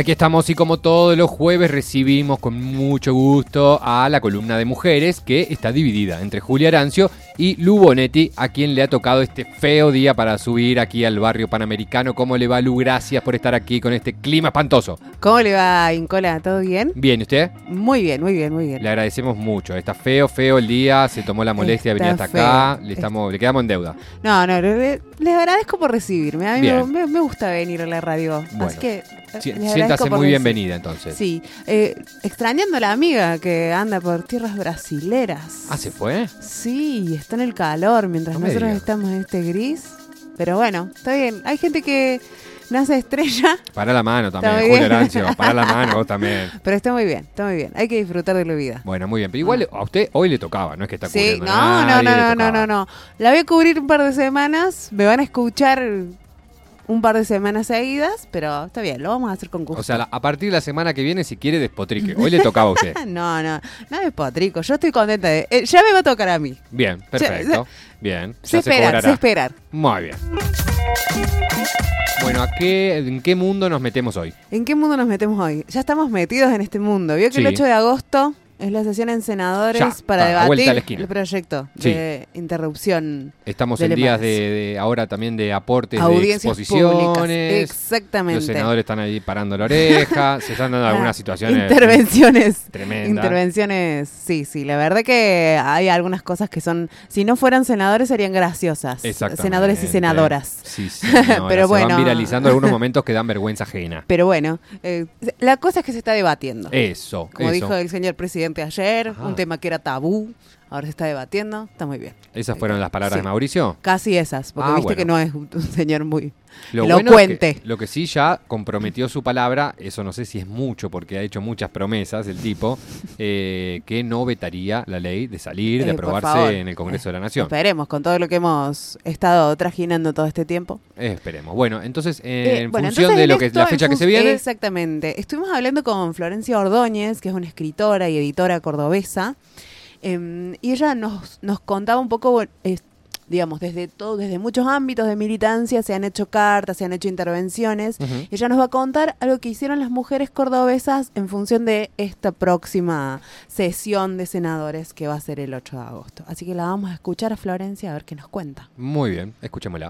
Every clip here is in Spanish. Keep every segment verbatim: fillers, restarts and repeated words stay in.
Aquí estamos y como todos los jueves recibimos con mucho gusto a la columna de mujeres que está dividida entre Julia Arancio y Lu Bonetti, a quien le ha tocado este feo día para subir aquí al barrio Panamericano. ¿Cómo le va, Lu? Gracias por estar aquí con este clima espantoso. ¿Cómo le va, Incola? ¿Todo bien? Bien, ¿y usted? Muy bien, muy bien, muy bien. Le agradecemos mucho. Está feo, feo el día, se tomó la molestia de venir hasta acá, le, estamos, le quedamos en deuda. No, no, le, les agradezco por recibirme. A mí Bien. me, me gusta venir a la radio, Bueno. así que... Sí, siéntase muy bienvenida entonces. Sí, eh, extrañando a la amiga que anda por tierras brasileras. ¿Ah, se fue? Sí, está en el calor mientras No me nosotros diga. estamos en este gris. Pero bueno, está bien. Hay gente que nace estrella, Para la mano también, Está muy Julia bien. Arancio, para la mano vos también. pero está muy bien, está muy bien. Hay que disfrutar de la vida. Bueno, muy bien, pero igual a usted hoy le tocaba, no es que está Sí, cubriendo no, a no, nadie, no, le no, no, tocaba. no, no. La voy a cubrir un par de semanas. Me van a escuchar un par de semanas seguidas, pero está bien, lo vamos a hacer con gusto. O sea, la- a partir de la semana que viene, si quiere, despotrique. Hoy le tocaba a usted. no, no, no es potrico. Yo estoy contenta de... eh, ya me va a tocar a mí. Bien, perfecto. Bien, Sé ya se esperar, cobrará. sé esperar. Muy bien. Bueno, ¿a qué, ¿en qué mundo nos metemos hoy? ¿En qué mundo nos metemos hoy? Ya estamos metidos en este mundo. ¿Vio que Sí. el ocho de agosto es la sesión en senadores Ya, para está, a vuelta a la debatir esquina. el proyecto Sí. de interrupción? Estamos del en días embarazo. de, de ahora también de aportes de Audiencias exposiciones. públicas. Exactamente. Los senadores están ahí parando la oreja, se están dando Ah, algunas situaciones Intervenciones. tremendas. Intervenciones, sí, sí. La verdad que hay algunas cosas que son, si no fueran senadores, serían graciosas. Exactamente. Senadores y senadoras. Sí, señora. Pero Se bueno. van viralizando algunos momentos que dan vergüenza ajena. Pero bueno, eh, la cosa es que se está debatiendo. Eso, Como eso. dijo el señor presidente ayer, Ajá. un tema que era tabú, ahora se está debatiendo, está muy bien. ¿Esas fueron las palabras Sí. de Mauricio? Casi esas, porque Ah, viste bueno. que no es un, un señor muy Lo bueno elocuente. es que- lo que sí ya comprometió su palabra, eso no sé si es mucho porque ha hecho muchas promesas el tipo, eh, que no vetaría la ley de salir, de Eh, por favor. aprobarse en el Congreso de la Nación. Esperemos, con todo lo que hemos estado trajinando todo este tiempo. Eh, esperemos. Bueno, entonces, en Eh, bueno, función entonces de en lo que esto, la en fecha que fun- se viene, Exactamente. Estuvimos hablando con Florencia Ordóñez, que es una escritora y editora cordobesa, eh, y ella nos, nos contaba un poco, bueno, eh, digamos, desde todo, desde muchos ámbitos de militancia se han hecho cartas, se han hecho intervenciones. Ujú. Y ella nos va a contar algo que hicieron las mujeres cordobesas en función de esta próxima sesión de senadores que va a ser el ocho de agosto. Así que la vamos a escuchar a Florencia a ver qué nos cuenta. muy bien, escuchémosla.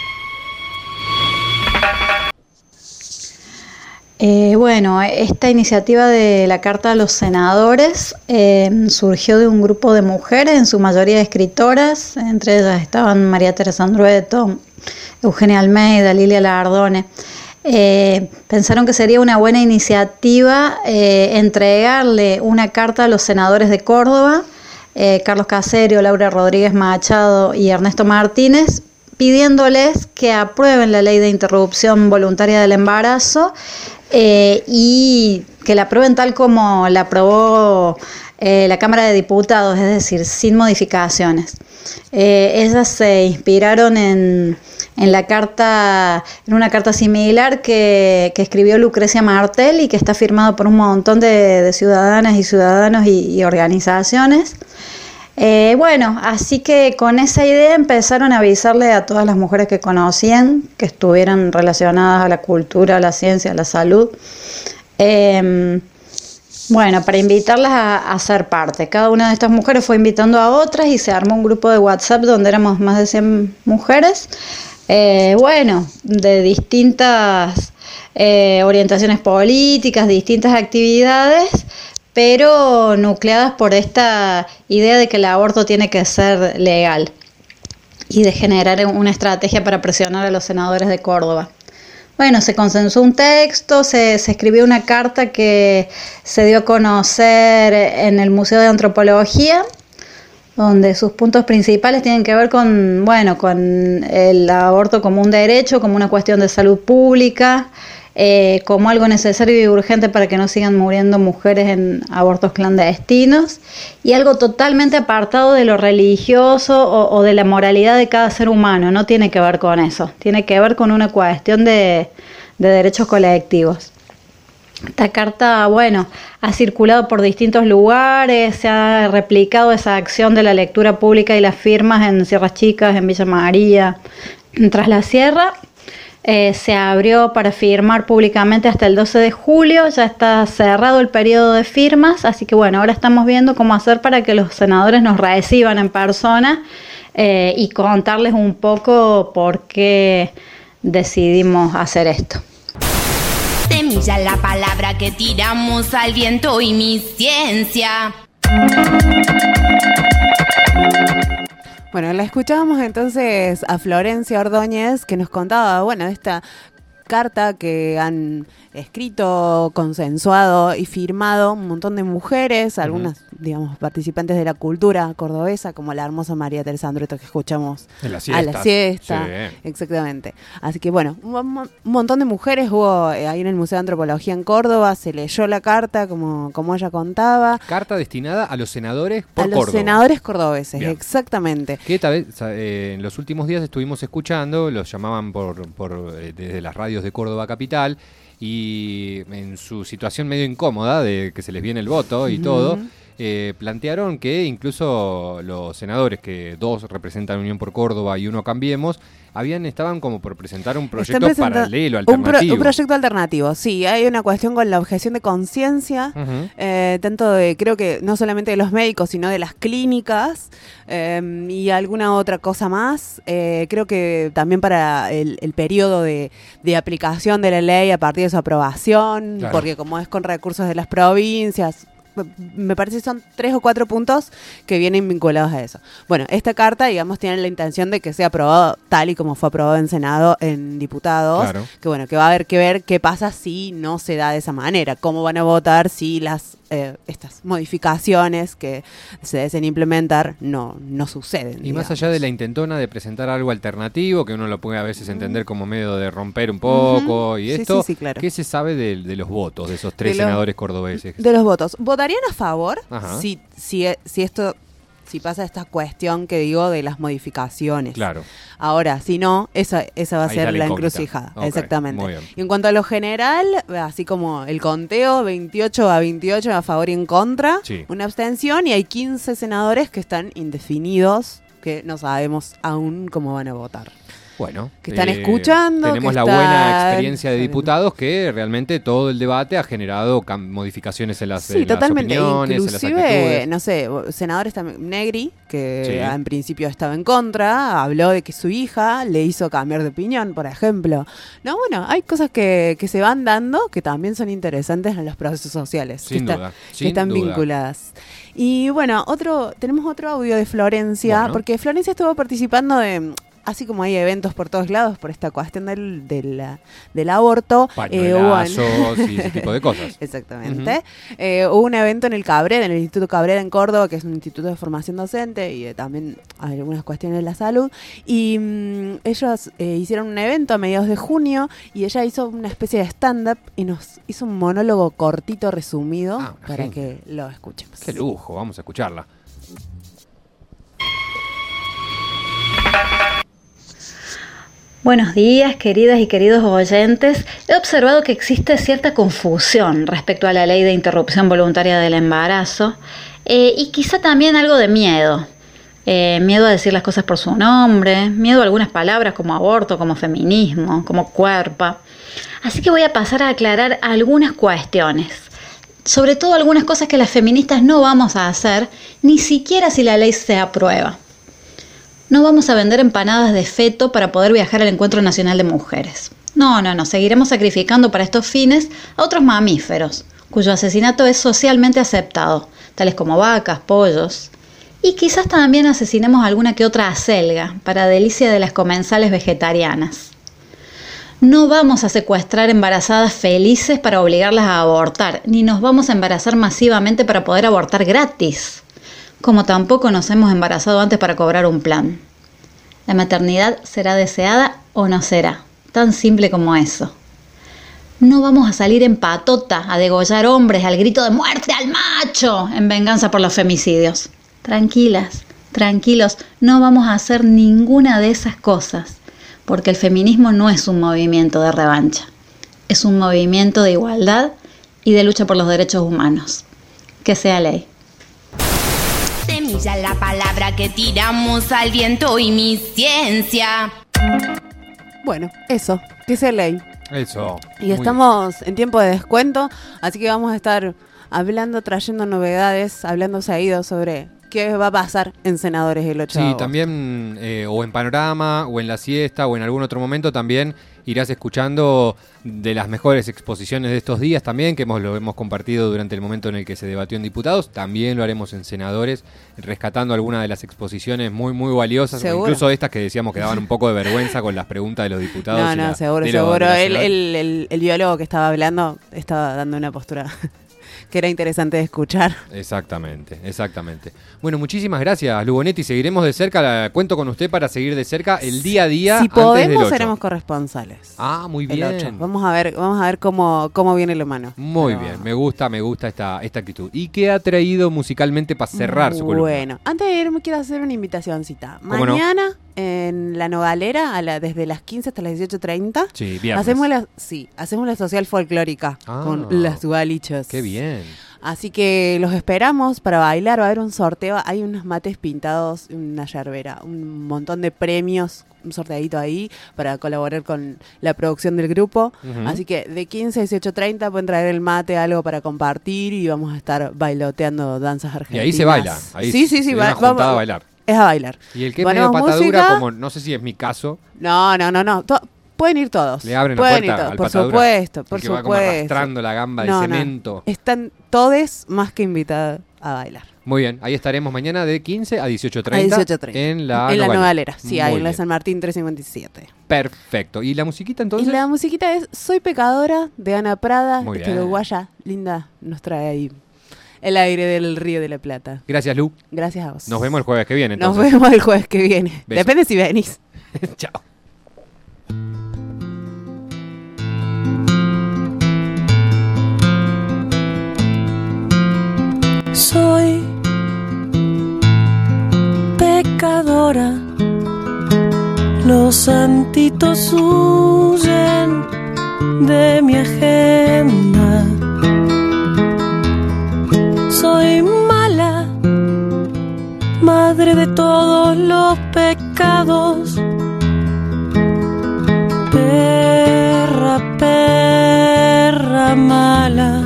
Eh, bueno, esta iniciativa de la Carta a los Senadores eh, surgió de un grupo de mujeres, en su mayoría escritoras, entre ellas estaban María Teresa Andrueto, Eugenia Almeida, Lilia Lardone. Eh, pensaron que sería una buena iniciativa eh, entregarle una carta a los senadores de Córdoba, eh, Carlos Caserio, Laura Rodríguez Machado y Ernesto Martínez, pidiéndoles que aprueben la ley de interrupción voluntaria del embarazo eh, y que la aprueben tal como la aprobó eh, la Cámara de Diputados, es decir, sin modificaciones. Eh, ellas se inspiraron en, en la carta, en una carta similar que, que escribió Lucrecia Martel y que está firmado por un montón de, de ciudadanas y ciudadanos y, y organizaciones. Eh, bueno, así que con esa idea empezaron a avisarle a todas las mujeres que conocían, que estuvieran relacionadas a la cultura, a la ciencia, a la salud, eh, bueno, para invitarlas a, a ser parte. Cada una de estas mujeres fue invitando a otras y se armó un grupo de WhatsApp donde éramos más de cien mujeres, eh, bueno, de distintas eh, orientaciones políticas, distintas actividades, pero nucleadas por esta idea de que el aborto tiene que ser legal y de generar una estrategia para presionar a los senadores de Córdoba. Bueno, se consensó un texto, se, se escribió una carta que se dio a conocer en el Museo de Antropología, donde sus puntos principales tienen que ver con, bueno, con el aborto como un derecho, como una cuestión de salud pública, Eh, como algo necesario y urgente para que no sigan muriendo mujeres en abortos clandestinos, y algo totalmente apartado de lo religioso o, o de la moralidad de cada ser humano. No tiene que ver con eso, tiene que ver con una cuestión de, de derechos colectivos. Esta carta, bueno, ha circulado por distintos lugares, se ha replicado esa acción de la lectura pública y las firmas en Sierras Chicas, en Villa María, en Tras la Sierra. Eh, se abrió para firmar públicamente hasta el doce de julio, ya está cerrado el periodo de firmas, así que bueno, ahora estamos viendo cómo hacer para que los senadores nos reciban en persona eh, y contarles un poco por qué decidimos hacer esto. Semilla, la palabra que tiramos al viento y mi ciencia. Bueno, la escuchábamos entonces a Florencia Ordóñez, que nos contaba, bueno, de esta carta que han escrito, consensuado y firmado un montón de mujeres, algunas, uh-huh. digamos, participantes de la cultura cordobesa, como la hermosa María Teresa Andrueto que escuchamos en la a la siesta. Sí. Exactamente. Así que bueno, un, un montón de mujeres hubo eh, ahí en el Museo de Antropología en Córdoba, se leyó la carta, como, como ella contaba. Carta destinada a los senadores por A los Córdoba. senadores cordobeses, Bien. Exactamente. Que tal vez eh, en los últimos días estuvimos escuchando, los llamaban por, por eh, desde las radios de Córdoba Capital, y en su situación medio incómoda de que se les viene el voto y uh-huh. todo, eh, plantearon que incluso los senadores, que dos representan Unión por Córdoba y uno Cambiemos, habían estaban como por presentar un proyecto paralelo, alternativo. Un, pro, un proyecto alternativo, sí. Hay una cuestión con la objeción de conciencia, uh-huh. eh, tanto de, creo que no solamente de los médicos, sino de las clínicas eh, y alguna otra cosa más. Eh, creo que también para el, el periodo de, de aplicación de la ley a partir de su aprobación, claro. porque como es con recursos de las provincias, me parece que son tres o cuatro puntos que vienen vinculados a eso. Bueno, esta carta, digamos, tiene la intención de que sea aprobado tal y como fue aprobado en Senado, en diputados, claro. que bueno, que va a haber que ver qué pasa si no se da de esa manera, cómo van a votar si las eh, estas modificaciones que se deseen implementar no, no suceden. Y digamos. Más allá de la intentona de presentar algo alternativo, que uno lo puede a veces entender como medio de romper un poco uh-huh. y esto, sí, sí, sí, claro. ¿qué se sabe de, de los votos de esos tres de senadores los, cordobeses? De los votos. ¿Votarían a favor si, si, si esto... si pasa esta cuestión que digo de las modificaciones? Claro. Ahora, si no, esa, esa va a Ahí ser la encrucijada. Okay, exactamente. Y en cuanto a lo general, así como el conteo, veintiocho a veintiocho a favor y en contra, sí. una abstención, y hay quince senadores que están indefinidos, que no sabemos aún cómo van a votar. Bueno, que están eh, escuchando. Tenemos que la está... buena experiencia de diputados que realmente todo el debate ha generado cam- modificaciones en las, sí, en totalmente. las opiniones, inclusive, en las actitudes. No sé, senadores también, Negri, que sí. en principio estaba en contra, habló de que su hija le hizo cambiar de opinión, por ejemplo. No, bueno, hay cosas que, que se van dando que también son interesantes en los procesos sociales. Sin que duda. Está, sin que están duda. vinculadas. Y bueno, otro tenemos otro audio de Florencia, bueno. porque Florencia estuvo participando de... Así como hay eventos por todos lados por esta cuestión del, del, del aborto. Pañuelazos eh, y ese tipo de cosas. Exactamente. Uh-huh. Eh, hubo un evento en el Cabrera, en el Instituto Cabrera en Córdoba, que es un instituto de formación docente y eh, también hay algunas cuestiones de la salud. Y mmm, ellos eh, hicieron un evento a mediados de junio y ella hizo una especie de stand-up y nos hizo un monólogo cortito, resumido, ah, para gente. que lo escuchemos. Qué lujo, vamos a escucharla. Buenos días, queridas y queridos oyentes. He observado que existe cierta confusión respecto a la ley de interrupción voluntaria del embarazo eh, y quizá también algo de miedo. Eh, miedo a decir las cosas por su nombre, miedo a algunas palabras como aborto, como feminismo, como cuerpo. Así que voy a pasar a aclarar algunas cuestiones. Sobre todo algunas cosas que las feministas no vamos a hacer, ni siquiera si la ley se aprueba. No vamos a vender empanadas de feto para poder viajar al Encuentro Nacional de Mujeres. No, no, no. Seguiremos sacrificando para estos fines a otros mamíferos, cuyo asesinato es socialmente aceptado, tales como vacas, pollos. Y quizás también asesinemos alguna que otra acelga, para delicia de las comensales vegetarianas. No vamos a secuestrar embarazadas felices para obligarlas a abortar, ni nos vamos a embarazar masivamente para poder abortar gratis. Como tampoco nos hemos embarazado antes para cobrar un plan. La maternidad será deseada o no será, tan simple como eso. No vamos a salir en patota a degollar hombres al grito de ¡muerte al macho! En venganza por los femicidios. Tranquilas, tranquilos, no vamos a hacer ninguna de esas cosas, porque el feminismo no es un movimiento de revancha, es un movimiento de igualdad y de lucha por los derechos humanos. Que sea ley. Semilla, la palabra que tiramos al viento y mi ciencia. Bueno, eso, que sea ley. Eso. Y estamos en tiempo de descuento, así que vamos a estar hablando, trayendo novedades, hablando seguido sobre qué va a pasar en Senadores el ocho de agosto. Sí, también, eh, o en Panorama, o en La Siesta, o en algún otro momento también irás escuchando de las mejores exposiciones de estos días también, que hemos, lo hemos compartido durante el momento en el que se debatió en Diputados. También lo haremos en Senadores, rescatando algunas de las exposiciones muy, muy valiosas, incluso estas que decíamos que daban un poco de vergüenza con las preguntas de los diputados. No, no, la, seguro, de seguro. lo, de el, el, el, el biólogo que estaba hablando estaba dando una postura que era interesante de escuchar. Exactamente, exactamente. Bueno, muchísimas gracias, Lu Bonetti. Seguiremos de cerca, la, cuento con usted para seguir de cerca el día a día. Si antes del podemos, ocho. seremos corresponsales. Ah, muy El bien. ocho. Vamos a ver, vamos a ver cómo, cómo viene lo humano. Muy Pero... bien, me gusta, me gusta esta, esta actitud. ¿Y qué ha traído musicalmente para cerrar su columna? Bueno, antes de irme quiero hacer una invitacióncita. ¿Cómo no? Mañana en La Nogalera, a la, desde las quince hasta las dieciocho treinta, Sí, viernes. hacemos la, sí, hacemos la social folclórica Ah, con las Dugalichos. Qué bien. Así que los esperamos para bailar, va a haber un sorteo, hay unos mates pintados, una yerbera, un montón de premios, un sorteadito ahí para colaborar con la producción del grupo. Uh-huh. Así que de quince a dieciocho treinta pueden traer el mate, algo para compartir y vamos a estar bailoteando danzas argentinas. Y ahí se baila. Ahí sí, sí, se sí. ve Va, una juntada vamos, a bailar. Es a bailar. Y el que es Ponemos medio patadura, música. como no sé si es mi caso, No, no, no, no. To- pueden ir todos. le abren la pueden puerta ir todos. al Por patadura. supuesto, por el que va como supuesto. arrastrando la gamba No, de no. cemento. Están todos más que invitados a bailar. Muy bien, ahí estaremos mañana de quince a dieciocho A treinta. dieciocho treinta. En la En la Nogalera. Nogalera, sí, ahí Muy en la bien. San Martín trescientos cincuenta y siete. Perfecto. ¿Y la musiquita entonces? Y la musiquita es Soy Pecadora de Ana Prada, Muy esta bien. uruguaya linda, nos trae ahí el aire del Río de la Plata. Gracias, Lu. Gracias a vos. Nos vemos el jueves que viene, Nos entonces. vemos el jueves que viene. Beso. Depende si venís. Chao. Soy pecadora, los santitos huyen de mi agenda. Soy mala, madre de todos los pecados. Perra, perra mala.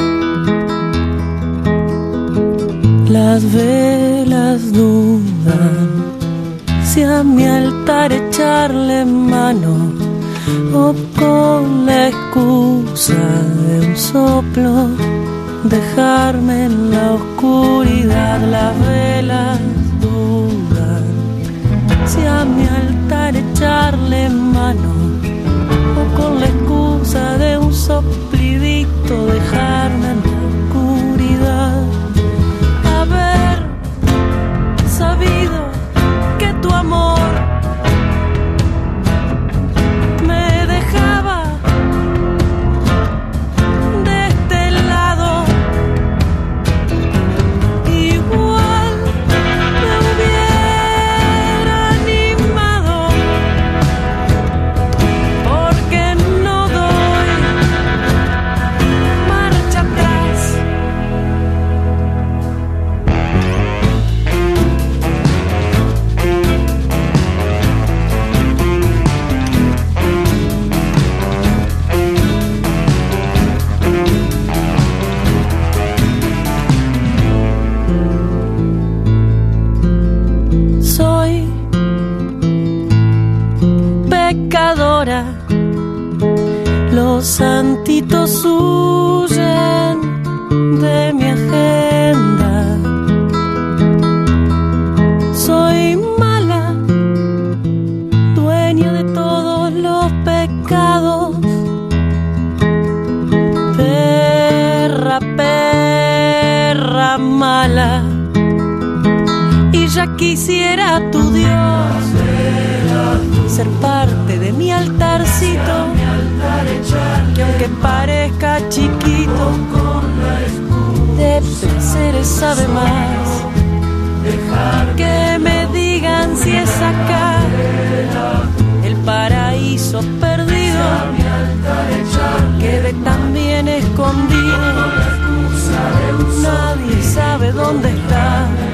Las velas dudan si a mi altar echarle mano o con la excusa de un soplo dejarme en la oscuridad. Las velas dudan si a mi altar echarle mano o con la excusa de un soplidito dejarme en la oscuridad. Haber sabido que tu amor me dejaba de este lado, igual me hubiera animado, porque no doy marcha atrás. Soy pecadora, los santitos huyen de mi agenda. Soy mala, dueña de todos los pecados. Perra, perra mala. Y ya quisiera tu Dios ser parte de mi altarcito, que aunque parezca chiquito, de placeres sabe más. Que me digan si es acá el paraíso perdido, quede tan bien escondido, nadie sabe dónde está.